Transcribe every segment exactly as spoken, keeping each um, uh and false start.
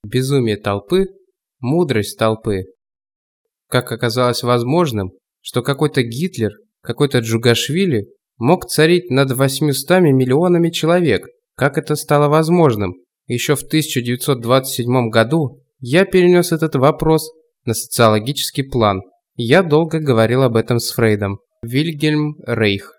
Безумие толпы, мудрость толпы. Как оказалось возможным, что какой-то Гитлер, какой-то Джугашвили мог царить над восьмистами миллионами человек? Как это стало возможным? Еще в тысяча девятьсот двадцать седьмом году я перенес этот вопрос на социологический план. Я долго говорил об этом с Фрейдом. Вильгельм Рейх.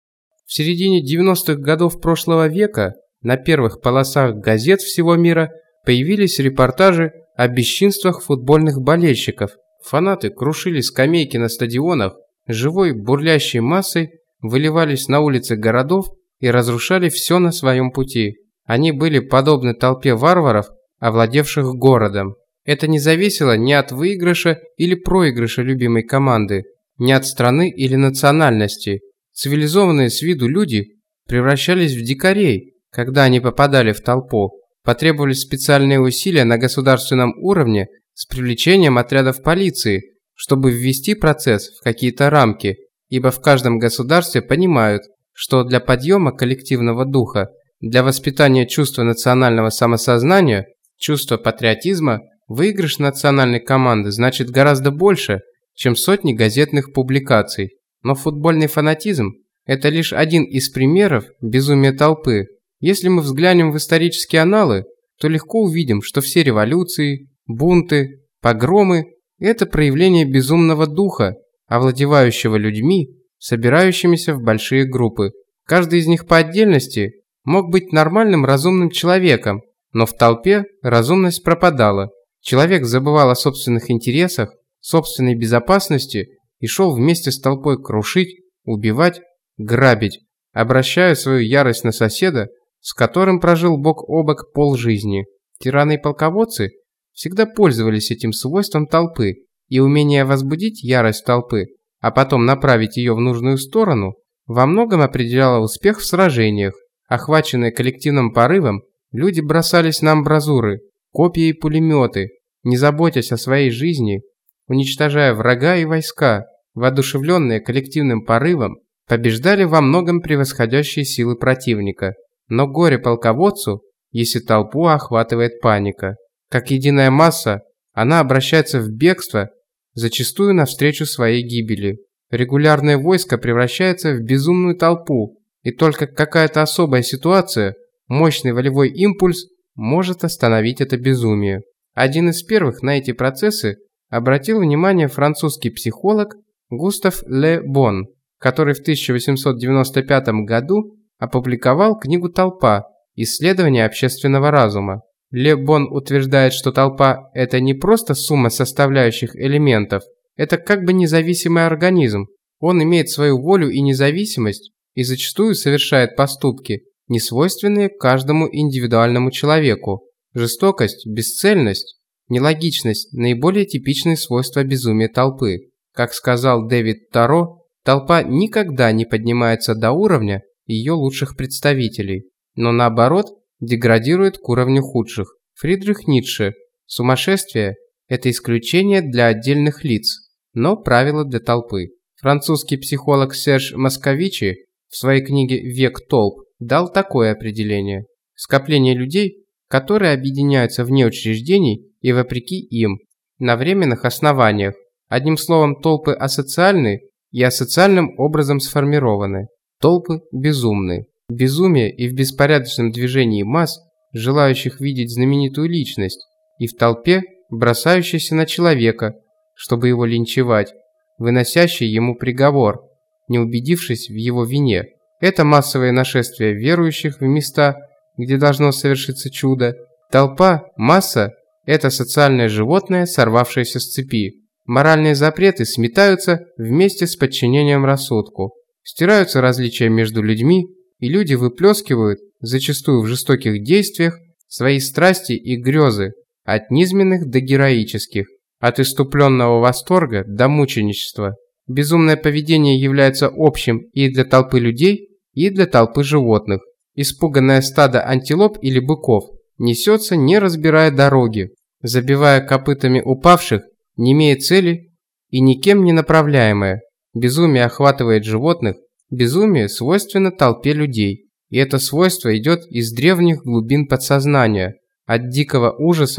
В середине девяностых годов прошлого века на первых полосах газет всего мира появились репортажи о бесчинствах футбольных болельщиков. Фанаты крушили скамейки на стадионах, живой бурлящей массой выливались на улицы городов и разрушали все на своем пути. Они были подобны толпе варваров, овладевших городом. Это не зависело ни от выигрыша или проигрыша любимой команды, ни от страны или национальности. Цивилизованные с виду люди превращались в дикарей, когда они попадали в толпу. Потребовались специальные усилия на государственном уровне с привлечением отрядов полиции, чтобы ввести процесс в какие-то рамки, ибо в каждом государстве понимают, что для подъема коллективного духа, для воспитания чувства национального самосознания, чувства патриотизма, выигрыш национальной команды значит гораздо больше, чем сотни газетных публикаций. Но футбольный фанатизм – это лишь один из примеров безумия толпы. Если мы взглянем в исторические аналы, то легко увидим, что все революции, бунты, погромы – это проявление безумного духа, овладевающего людьми, собирающимися в большие группы. Каждый из них по отдельности мог быть нормальным разумным человеком, но в толпе разумность пропадала. Человек забывал о собственных интересах, собственной безопасности и шел вместе с толпой крушить, убивать, грабить, обращая свою ярость на соседа, с которым прожил бок о бок полжизни. Тираны и полководцы всегда пользовались этим свойством толпы, и умение возбудить ярость толпы, а потом направить ее в нужную сторону, во многом определяло успех в сражениях. Охваченные коллективным порывом, люди бросались на амбразуры, копья и пулеметы, не заботясь о своей жизни, уничтожая врага и войска, воодушевленные коллективным порывом, побеждали во многом превосходящие силы противника. Но горе полководцу, если толпу охватывает паника. Как единая масса, она обращается в бегство, зачастую навстречу своей гибели. Регулярное войско превращается в безумную толпу, и только какая-то особая ситуация, мощный волевой импульс может остановить это безумие. Один из первых на эти процессы обратил внимание французский психолог Густав Ле Бон, который в тысяча восемьсот девяносто пятом году опубликовал книгу «Толпа. Исследование общественного разума». Ле Бон утверждает, что толпа – это не просто сумма составляющих элементов, это как бы независимый организм. Он имеет свою волю и независимость и зачастую совершает поступки, несвойственные каждому индивидуальному человеку. Жестокость, бесцельность, нелогичность – наиболее типичные свойства безумия толпы. Как сказал Дэвид Таро, толпа никогда не поднимается до уровня ее лучших представителей, но наоборот деградирует к уровню худших. Фридрих Ницше. Сумасшествие – это исключение для отдельных лиц, но правило для толпы. Французский психолог Серж Московичи в своей книге «Век толп» дал такое определение. Скопление людей, которые объединяются вне учреждений и вопреки им, на временных основаниях. Одним словом, толпы асоциальны и асоциальным образом сформированы. Толпы безумны. Безумие и в беспорядочном движении масс, желающих видеть знаменитую личность, и в толпе, бросающейся на человека, чтобы его линчевать, выносящей ему приговор, не убедившись в его вине. Это массовое нашествие верующих в места, где должно совершиться чудо. Толпа, масса – это социальное животное, сорвавшееся с цепи. Моральные запреты сметаются вместе с подчинением рассудку. Стираются различия между людьми, и люди выплескивают, зачастую в жестоких действиях, свои страсти и грезы, от низменных до героических, от иступленного восторга до мученичества. Безумное поведение является общим и для толпы людей, и для толпы животных. Испуганное стадо антилоп или быков несется, не разбирая дороги, забивая копытами упавших, не имея цели и никем не направляемое. Безумие охватывает животных, безумие свойственно толпе людей, и это свойство идет из древних глубин подсознания, от дикого ужаса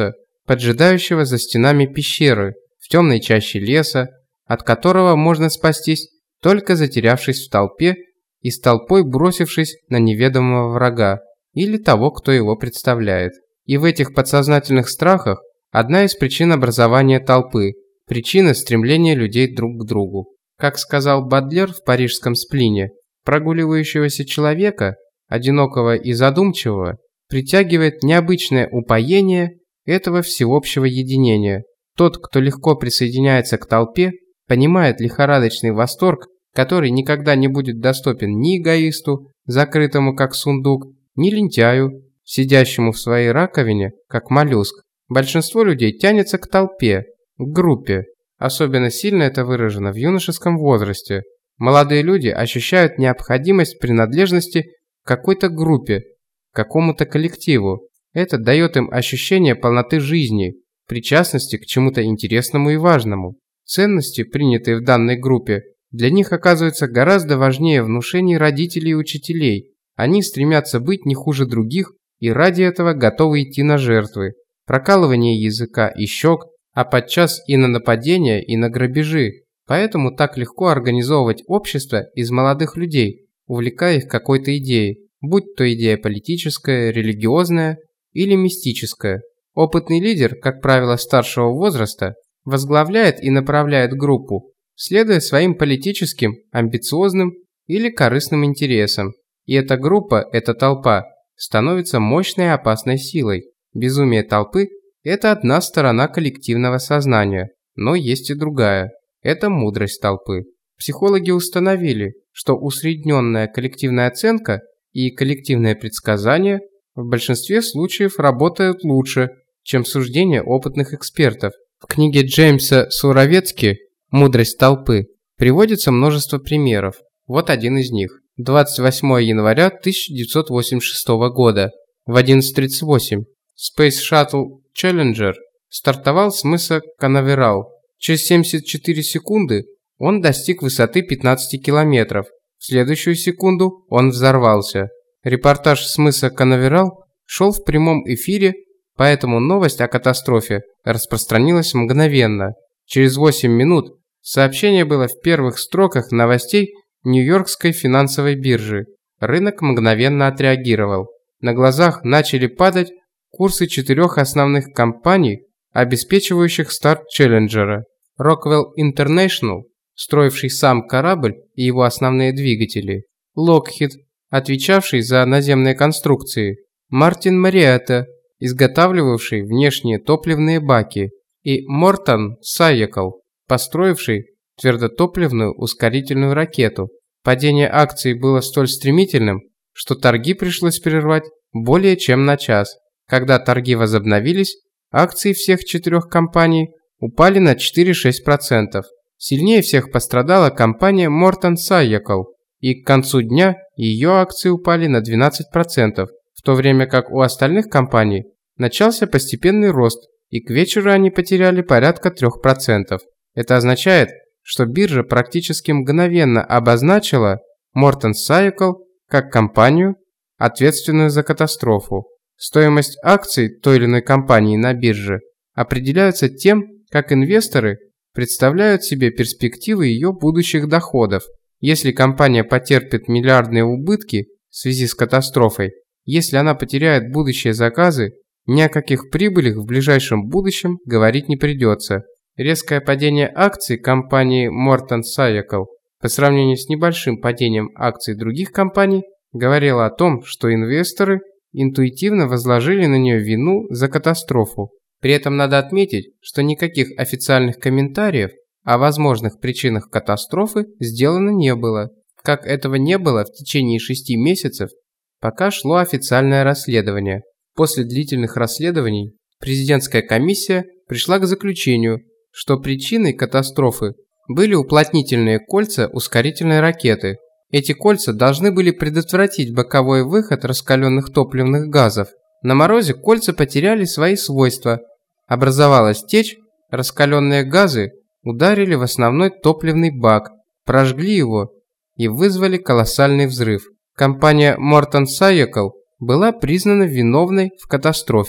поджидающего за стенами пещеры, в темной чаще леса, от которого можно спастись, только затерявшись в толпе и с толпой бросившись на неведомого врага или того, кто его представляет. И в этих подсознательных страхах одна из причин образования толпы, причина стремления людей друг к другу. Как сказал Бадлер в парижском сплине, прогуливающегося человека, одинокого и задумчивого, притягивает необычное упоение этого всеобщего единения. Тот, кто легко присоединяется к толпе, понимает лихорадочный восторг, который никогда не будет доступен ни эгоисту, закрытому как сундук, ни лентяю, сидящему в своей раковине, как моллюск. Большинство людей тянется к толпе, к группе. Особенно сильно это выражено в юношеском возрасте. Молодые люди ощущают необходимость принадлежности к какой-то группе, к какому-то коллективу. Это дает им ощущение полноты жизни, причастности к чему-то интересному и важному. Ценности, принятые в данной группе, для них оказываются гораздо важнее внушений родителей и учителей. Они стремятся быть не хуже других и ради этого готовы идти на жертвы, прокалывание языка и щек, а подчас и на нападения, и на грабежи. Поэтому так легко организовывать общество из молодых людей, увлекая их какой-то идеей, будь то идея политическая, религиозная или мистическая. Опытный лидер, как правило, старшего возраста, возглавляет и направляет группу, следуя своим политическим, амбициозным или корыстным интересам. И эта группа, эта толпа, становится мощной и опасной силой. Безумие толпы – это одна сторона коллективного сознания, но есть и другая – это мудрость толпы. Психологи установили, что усредненная коллективная оценка и коллективное предсказание в большинстве случаев работают лучше, чем суждения опытных экспертов. В книге Джеймса Суровецки «Мудрость толпы» приводится множество примеров. Вот один из них. двадцать восьмого января тысяча девятьсот восемьдесят шестого года в одиннадцать тридцать восемь Space Shuttle Challenger стартовал с мыса Канаверал. Через семьдесят четыре секунды он достиг высоты пятнадцати километров. В следующую секунду он взорвался. Репортаж с мыса Канаверал шел в прямом эфире, поэтому новость о катастрофе распространилась мгновенно. Через восемь минут сообщение было в первых строках новостей Нью-Йоркской финансовой биржи. Рынок мгновенно отреагировал. На глазах начали падать курсы четырех основных компаний, обеспечивающих старт Челленджера. Rockwell International, строивший сам корабль и его основные двигатели. Lockheed, отвечавший за наземные конструкции. Martin Marietta, изготавливавший внешние топливные баки. И Morton Sayakal, построивший твердотопливную ускорительную ракету. Падение акций было столь стремительным, что торги пришлось прервать более чем на час. Когда торги возобновились, акции всех четырех компаний упали на четыре-шесть процентов. Сильнее всех пострадала компания Morton Sayakal, и к концу дня ее акции упали на двенадцать процентов, в то время как у остальных компаний начался постепенный рост, и к вечеру они потеряли порядка трёх процентов. Это означает, что биржа практически мгновенно обозначила Morton Sayakal как компанию, ответственную за катастрофу. Стоимость акций той или иной компании на бирже определяется тем, как инвесторы представляют себе перспективы ее будущих доходов. Если компания потерпит миллиардные убытки в связи с катастрофой, если она потеряет будущие заказы, ни о каких прибылях в ближайшем будущем говорить не придется. Резкое падение акций компании Morton Sayakal по сравнению с небольшим падением акций других компаний говорило о том, что инвесторы интуитивно возложили на нее вину за катастрофу. При этом надо отметить, что никаких официальных комментариев о возможных причинах катастрофы сделано не было, как этого не было в течение шести месяцев, пока шло официальное расследование. После длительных расследований президентская комиссия пришла к заключению, что причиной катастрофы были уплотнительные кольца ускорительной ракеты. Эти кольца должны были предотвратить боковой выход раскаленных топливных газов. На морозе кольца потеряли свои свойства. Образовалась течь, раскаленные газы ударили в основной топливный бак, прожгли его и вызвали колоссальный взрыв. Компания Morton Sayakal была признана виновной в катастрофе.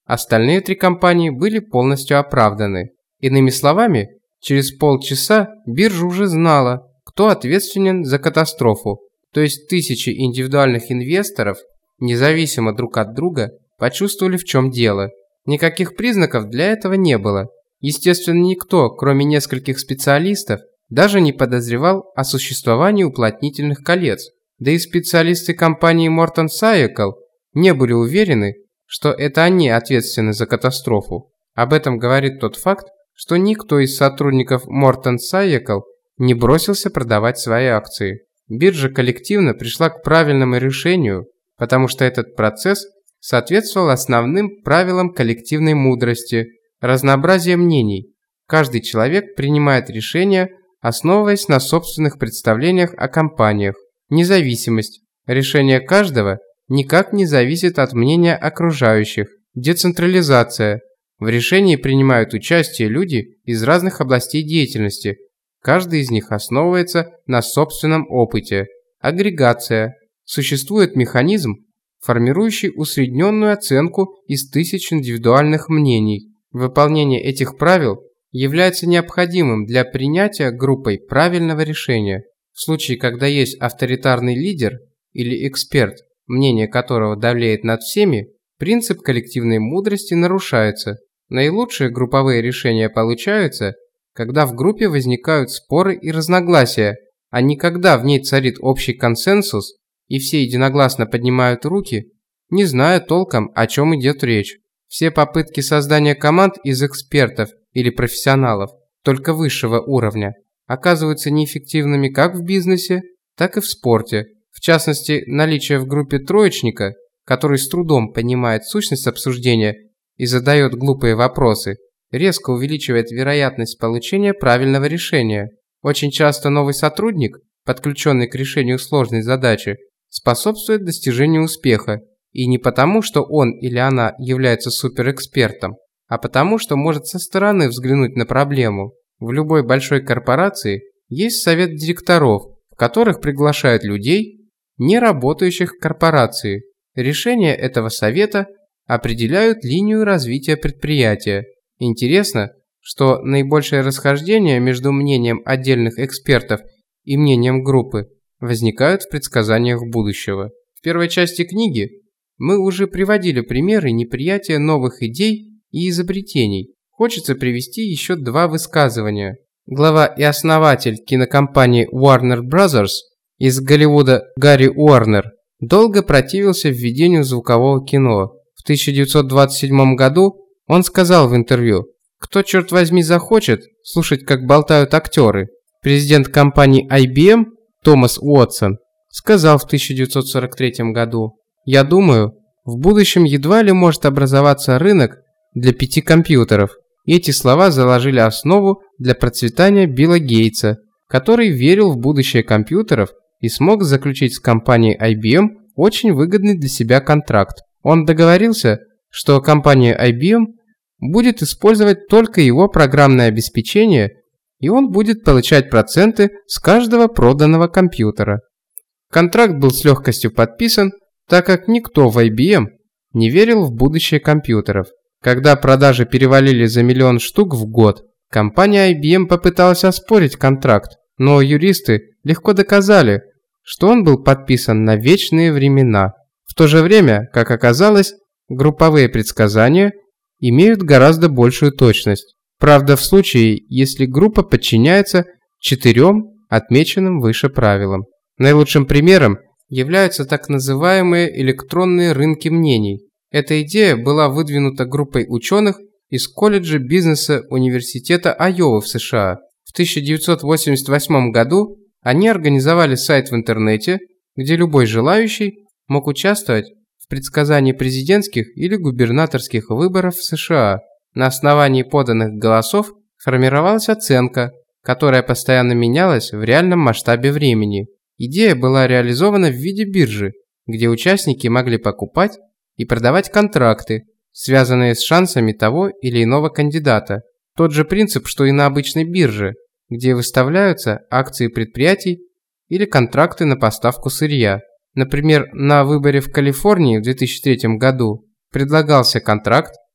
Остальные три компании были полностью оправданы. Иными словами, через полчаса биржа уже знала, кто ответственен за катастрофу, то есть тысячи индивидуальных инвесторов, независимо друг от друга, почувствовали, в чем дело. Никаких признаков для этого не было. Естественно, никто, кроме нескольких специалистов, даже не подозревал о существовании уплотнительных колец. Да и специалисты компании Morton Saykle не были уверены, что это они ответственны за катастрофу. Об этом говорит тот факт, что никто из сотрудников Morton Saykle не бросился продавать свои акции. Биржа коллективно пришла к правильному решению, потому что этот процесс соответствовал основным правилам коллективной мудрости, разнообразия мнений. Каждый человек принимает решения, основываясь на собственных представлениях о компаниях. Независимость. Решение каждого никак не зависит от мнения окружающих. Децентрализация. В решении принимают участие люди из разных областей деятельности. Каждый из них основывается на собственном опыте. Агрегация. Существует механизм, формирующий усредненную оценку из тысяч индивидуальных мнений. Выполнение этих правил является необходимым для принятия группой правильного решения. В случае, когда есть авторитарный лидер или эксперт, мнение которого давлеет над всеми, принцип коллективной мудрости нарушается. Наилучшие групповые решения получаются, когда в группе возникают споры и разногласия, а не когда в ней царит общий консенсус и все единогласно поднимают руки, не зная толком, о чем идет речь. Все попытки создания команд из экспертов или профессионалов, только высшего уровня, оказываются неэффективными как в бизнесе, так и в спорте. В частности, наличие в группе троечника, который с трудом понимает сущность обсуждения и задает глупые вопросы, резко увеличивает вероятность получения правильного решения. Очень часто новый сотрудник, подключенный к решению сложной задачи, способствует достижению успеха, и не потому, что он или она является суперэкспертом, а потому, что может со стороны взглянуть на проблему. В любой большой корпорации есть совет директоров, в которых приглашают людей, не работающих в корпорации. Решения этого совета определяют линию развития предприятия. Интересно, что наибольшее расхождение между мнением отдельных экспертов и мнением группы возникают в предсказаниях будущего. В первой части книги мы уже приводили примеры неприятия новых идей и изобретений. Хочется привести еще два высказывания. Глава и основатель кинокомпании Warner Brothers из Голливуда Гарри Уорнер долго противился введению звукового кино. В тысяча девятьсот двадцать седьмом году он сказал в интервью: «Кто, черт возьми, захочет слушать, как болтают актеры?» Президент компании ай би эм Томас Уотсон сказал в тысяча девятьсот сорок третьем году: «Я думаю, в будущем едва ли может образоваться рынок для пяти компьютеров». И эти слова заложили основу для процветания Билла Гейтса, который верил в будущее компьютеров и смог заключить с компанией ай би эм очень выгодный для себя контракт. Он договорился, что компания ай би эм будет использовать только его программное обеспечение, и он будет получать проценты с каждого проданного компьютера. Контракт был с легкостью подписан, так как никто в ай би эм не верил в будущее компьютеров. Когда продажи перевалили за миллион штук в год, компания ай би эм попыталась оспорить контракт, но юристы легко доказали, что он был подписан на вечные времена. В то же время, как оказалось, групповые предсказания имеют гораздо большую точность. Правда, в случае, если группа подчиняется четырем отмеченным выше правилам. Наилучшим примером являются так называемые электронные рынки мнений. Эта идея была выдвинута группой ученых из колледжа бизнеса Университета Айовы в США. В тысяча девятьсот восемьдесят восьмом году они организовали сайт в интернете, где любой желающий мог участвовать в предсказании президентских или губернаторских выборов в США. На основании поданных голосов формировалась оценка, которая постоянно менялась в реальном масштабе времени. Идея была реализована в виде биржи, где участники могли покупать и продавать контракты, связанные с шансами того или иного кандидата. Тот же принцип, что и на обычной бирже, где выставляются акции предприятий или контракты на поставку сырья. Например, на выборе в Калифорнии в две тысячи третьем году предлагался контракт,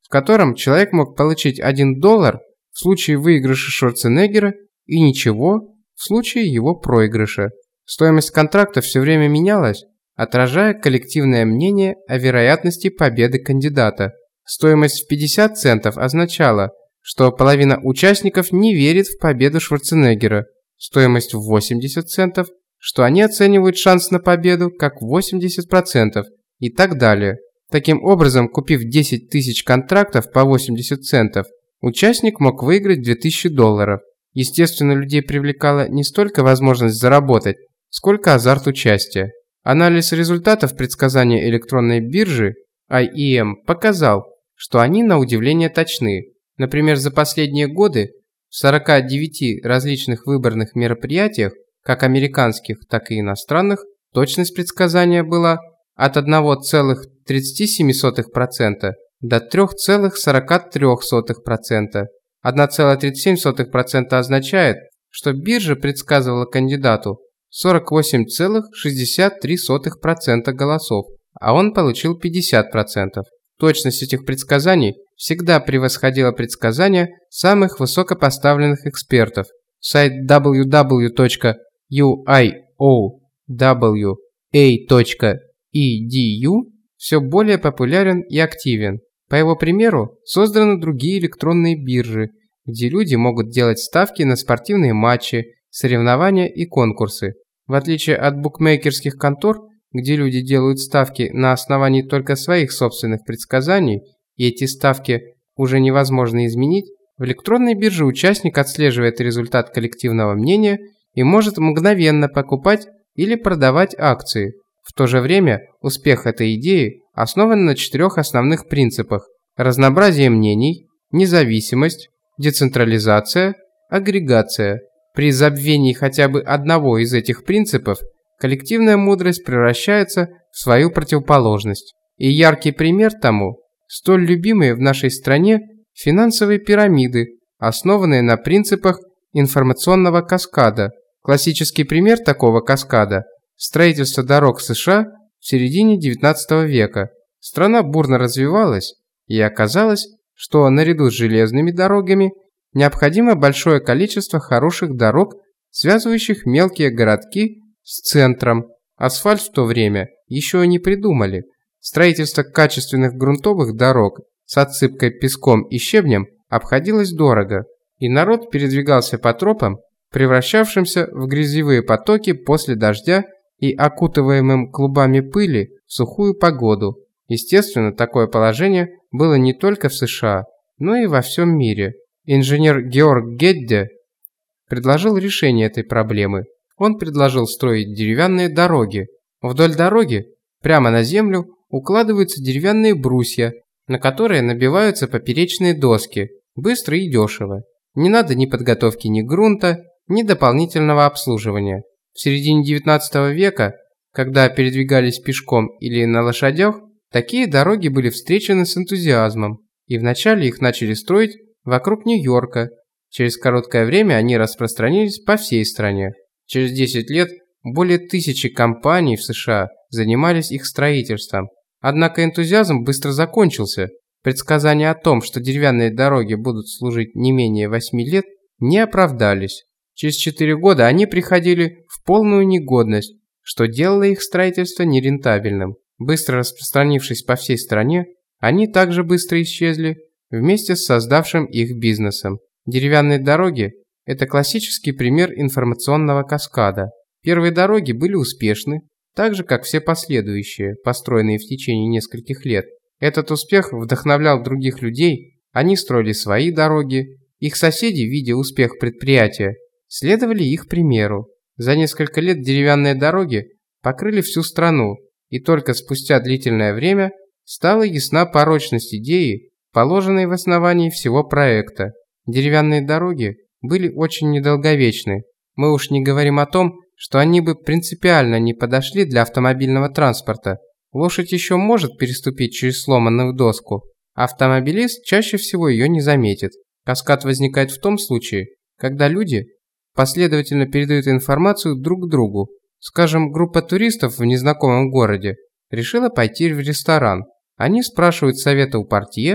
в котором человек мог получить один доллар в случае выигрыша Шварценеггера и ничего в случае его проигрыша. Стоимость контракта все время менялась, отражая коллективное мнение о вероятности победы кандидата. Стоимость в пятьдесят центов означала, что половина участников не верит в победу Шварценеггера. Стоимость в восемьдесят центов, что они оценивают шанс на победу как восемьдесят процентов и так далее. Таким образом, купив десять тысяч контрактов по восемьдесят центов, участник мог выиграть две тысячи долларов. Естественно, людей привлекала не столько возможность заработать, сколько азарт участия. Анализ результатов предсказания электронной биржи ай и эм показал, что они на удивление точны. Например, за последние годы в сорока девяти различных выборных мероприятиях, как американских, так и иностранных, точность предсказания была от одного целых тридцати семи сотых процента до трёх целых сорока трёх сотых процента. одна целая тридцать семь сотых процента означает, что биржа предсказывала кандидату сорок восемь целых шестьдесят три сотых процента голосов, а он получил пятьдесят процентов. Точность этих предсказаний всегда превосходила предсказания самых высокопоставленных экспертов. Сайт дабл ю дабл ю дабл ю точка ю ай о дабл ю эй точка и ди ю все более популярен и активен. По его примеру, созданы другие электронные биржи, где люди могут делать ставки на спортивные матчи, соревнования и конкурсы. В отличие от букмекерских контор, где люди делают ставки на основании только своих собственных предсказаний, и эти ставки уже невозможно изменить, в электронной бирже участник отслеживает результат коллективного мнения и может мгновенно покупать или продавать акции. В то же время успех этой идеи основан на четырех основных принципах: разнообразие мнений, независимость, децентрализация, агрегация. При забвении хотя бы одного из этих принципов коллективная мудрость превращается в свою противоположность. И яркий пример тому – столь любимые в нашей стране финансовые пирамиды, основанные на принципах информационного каскада. Классический пример такого каскада – строительство дорог в США в середине девятнадцатого века. Страна бурно развивалась, и оказалось, что наряду с железными дорогами необходимо большое количество хороших дорог, связывающих мелкие городки с центром. Асфальт в то время еще не придумали. Строительство качественных грунтовых дорог с отсыпкой песком и щебнем обходилось дорого, и народ передвигался по тропам, превращавшимся в грязевые потоки после дождя и окутываемым клубами пыли в сухую погоду. Естественно, такое положение было не только в США, но и во всем мире. Инженер Георг Гедде предложил решение этой проблемы. Он предложил строить деревянные дороги. Вдоль дороги, прямо на землю, укладываются деревянные брусья, на которые набиваются поперечные доски, быстро и дешево. Не надо ни подготовки ни грунта, ни дополнительного обслуживания. В середине девятнадцатого века, когда передвигались пешком или на лошадях, такие дороги были встречены с энтузиазмом, и вначале их начали строить вокруг Нью-Йорка. Через короткое время они распространились по всей стране. Через десять лет более тысячи компаний в США занимались их строительством. Однако энтузиазм быстро закончился. Предсказания о том, что деревянные дороги будут служить не менее восьми лет, не оправдались. Через четыре года они приходили в полную негодность, что делало их строительство нерентабельным. Быстро распространившись по всей стране, они также быстро исчезли вместе с создавшим их бизнесом. Деревянные дороги – это классический пример информационного каскада. Первые дороги были успешны, так же, как все последующие, построенные в течение нескольких лет. Этот успех вдохновлял других людей, они строили свои дороги, их соседи, видя успех предприятия, следовали их примеру. За несколько лет деревянные дороги покрыли всю страну, и только спустя длительное время стала ясна порочность идеи, положенной в основании всего проекта. Деревянные дороги были очень недолговечны. Мы уж не говорим о том, что они бы принципиально не подошли для автомобильного транспорта. Лошадь еще может переступить через сломанную доску, а автомобилист чаще всего ее не заметит. Каскад возникает в том случае, когда люди последовательно передают информацию друг другу. Скажем, группа туристов в незнакомом городе решила пойти в ресторан. Они спрашивают совета у портье,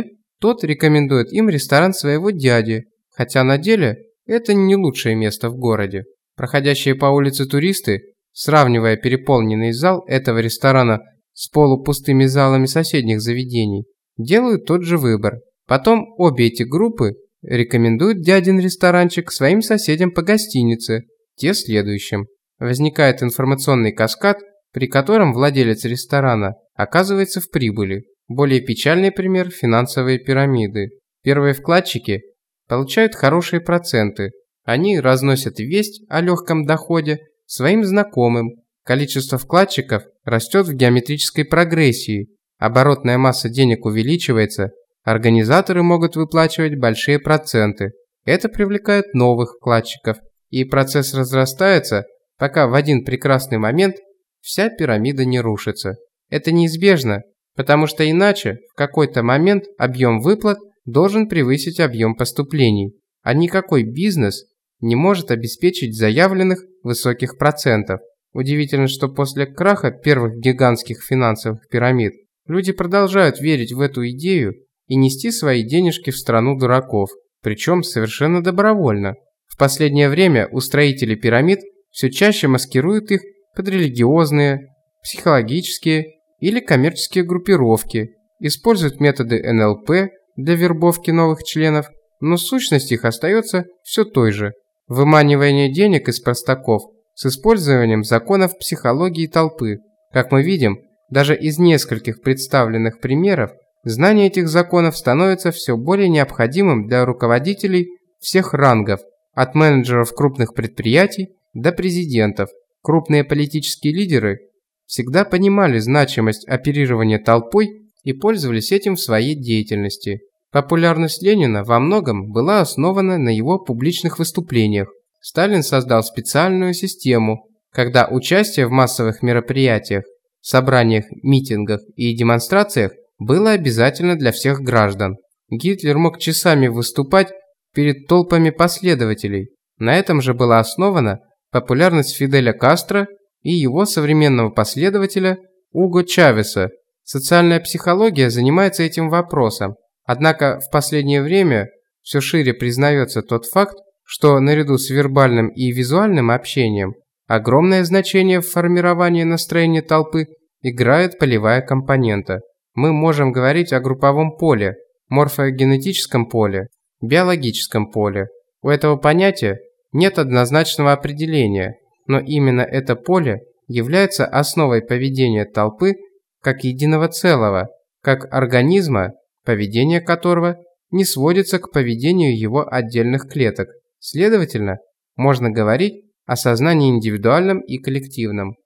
тот рекомендует им ресторан своего дяди, хотя на деле это не лучшее место в городе. Проходящие по улице туристы, сравнивая переполненный зал этого ресторана с полупустыми залами соседних заведений, делают тот же выбор. Потом обе эти группы рекомендуют дядин ресторанчик своим соседям по гостинице, те следующим. Возникает информационный каскад, при котором владелец ресторана оказывается в прибыли. Более печальный пример – финансовые пирамиды. Первые вкладчики получают хорошие проценты. Они разносят весть о легком доходе своим знакомым. Количество вкладчиков растет в геометрической прогрессии. Оборотная масса денег увеличивается. Организаторы могут выплачивать большие проценты. Это привлекает новых вкладчиков. И процесс разрастается, пока в один прекрасный момент вся пирамида не рушится. Это неизбежно, потому что иначе в какой-то момент объем выплат должен превысить объем поступлений, а никакой бизнес не может обеспечить заявленных высоких процентов. Удивительно, что после краха первых гигантских финансовых пирамид люди продолжают верить в эту идею и нести свои денежки в страну дураков, причем совершенно добровольно. В последнее время устроители пирамид все чаще маскируют их под религиозные, психологические или коммерческие группировки, используют методы эн эл пэ для вербовки новых членов, но сущность их остается все той же – выманивание денег из простаков с использованием законов психологии толпы. Как мы видим, даже из нескольких представленных примеров, знание этих законов становится все более необходимым для руководителей всех рангов, от менеджеров крупных предприятий до президентов. Крупные политические лидеры всегда понимали значимость оперирования толпой и пользовались этим в своей деятельности. Популярность Ленина во многом была основана на его публичных выступлениях. Сталин создал специальную систему, когда участие в массовых мероприятиях, собраниях, митингах и демонстрациях было обязательно для всех граждан. Гитлер мог часами выступать перед толпами последователей. На этом же была основана популярность Фиделя Кастро и его современного последователя Уго Чавеса. Социальная психология занимается этим вопросом. Однако в последнее время все шире признается тот факт, что наряду с вербальным и визуальным общением огромное значение в формировании настроения толпы играет полевая компонента. Мы можем говорить о групповом поле, морфогенетическом поле, биологическом поле. У этого понятия нет однозначного определения, но именно это поле является основой поведения толпы как единого целого, как организма, поведение которого не сводится к поведению его отдельных клеток. Следовательно, можно говорить о сознании индивидуальном и коллективном.